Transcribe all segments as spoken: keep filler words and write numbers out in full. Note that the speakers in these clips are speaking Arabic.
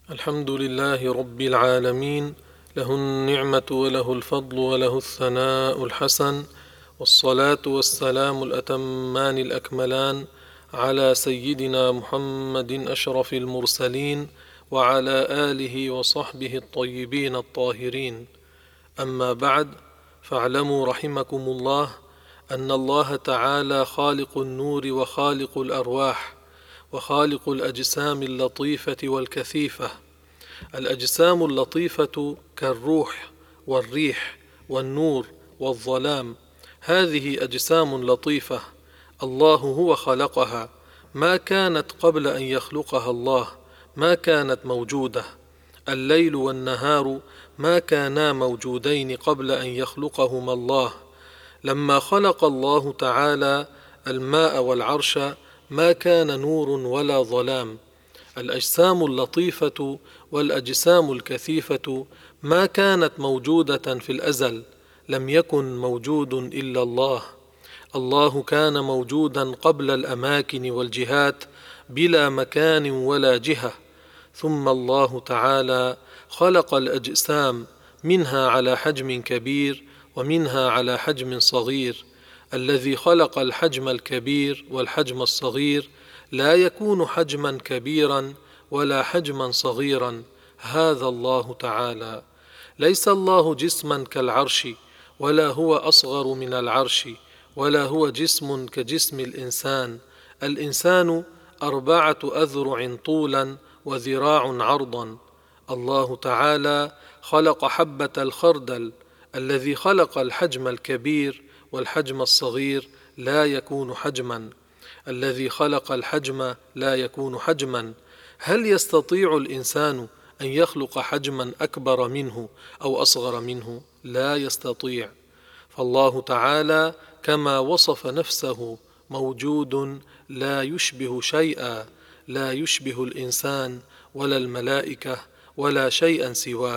الحمد لله رب العالمين، له النعمة وله الفضل وله الثناء الحسن، والصلاة والسلام الأتمان الأكملان على سيدنا محمد أشرف المرسلين وعلى آله وصحبه الطيبين الطاهرين. أما بعد، فاعلموا رحمكم الله أن الله تعالى خالق النور وخالق الأرواح وخالق الأجسام اللطيفة والكثيفة. الأجسام اللطيفة كالروح والريح والنور والظلام، هذه أجسام لطيفة الله هو خلقها، ما كانت قبل أن يخلقها الله، ما كانت موجودة. الليل والنهار ما كانا موجودين قبل أن يخلقهما الله. لما خلق الله تعالى الماء والعرش ما كان نور ولا ظلام. الأجسام اللطيفة والأجسام الكثيفة ما كانت موجودة في الأزل، لم يكن موجود إلا الله. الله كان موجودا قبل الأماكن والجهات بلا مكان ولا جهة، ثم الله تعالى خلق الأجسام، منها على حجم كبير ومنها على حجم صغير. الذي خلق الحجم الكبير والحجم الصغير لا يكون حجما كبيرا ولا حجما صغيرا، هذا الله تعالى. ليس الله جسما كالعرش، ولا هو أصغر من العرش، ولا هو جسم كجسم الإنسان. الإنسان أربعة أذرع طولا وذراع عرضا. الله تعالى خلق حبة الخردل. الذي خلق الحجم الكبير والحجم الصغير لا يكون حجما. الذي خلق الحجم لا يكون حجما. هل يستطيع الإنسان أن يخلق حجما أكبر منه أو أصغر منه؟ لا يستطيع. فالله تعالى كما وصف نفسه موجود لا يشبه شيئا، لا يشبه الإنسان ولا الملائكة ولا شيئا سواه.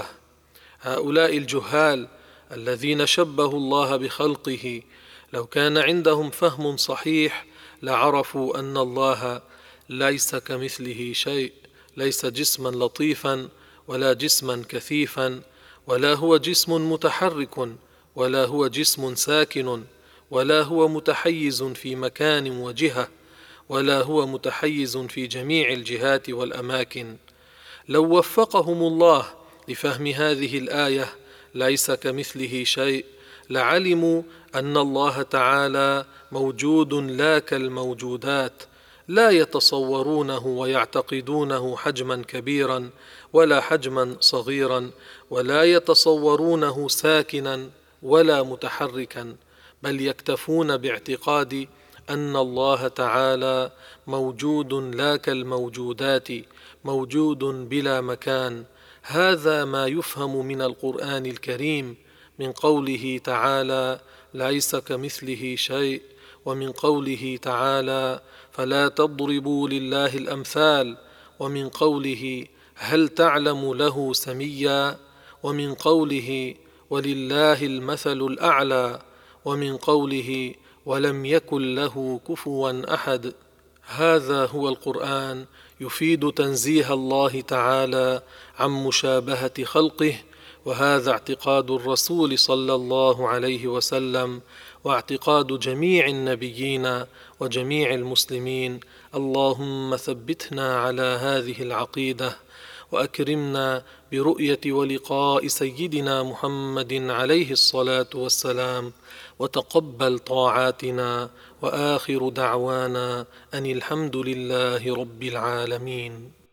هؤلاء الجهال الذين شبهوا الله بخلقه لو كان عندهم فهم صحيح لعرفوا أن الله ليس كمثله شيء، ليس جسما لطيفا ولا جسما كثيفا، ولا هو جسم متحرك، ولا هو جسم ساكن، ولا هو متحيز في مكان وجهة، ولا هو متحيز في جميع الجهات والأماكن. لو وفقهم الله لفهم هذه الآية ليس كمثله شيء لعلموا أن الله تعالى موجود لا كالموجودات، لا يتصورونه ويعتقدونه حجما كبيرا ولا حجما صغيرا، ولا يتصورونه ساكنا ولا متحركا، بل يكتفون باعتقاد أن الله تعالى موجود لا كالموجودات، موجود بلا مكان. هذا ما يفهم من القرآن الكريم، من قوله تعالى ليس كمثله شيء، ومن قوله تعالى فلا تضربوا لله الأمثال، ومن قوله هل تعلم له سميا، ومن قوله ولله المثل الأعلى، ومن قوله ولم يكن له كفوا أحد. هذا هو القرآن، يفيد تنزيه الله تعالى عن مشابهة خلقه، وهذا اعتقاد الرسول صلى الله عليه وسلم، واعتقاد جميع النبيين وجميع المسلمين. اللهم ثبتنا على هذه العقيدة، وأكرمنا برؤية ولقاء سيدنا محمد عليه الصلاة والسلام، وتقبل طاعاتنا، وآخر دعوانا أن الحمد لله رب العالمين.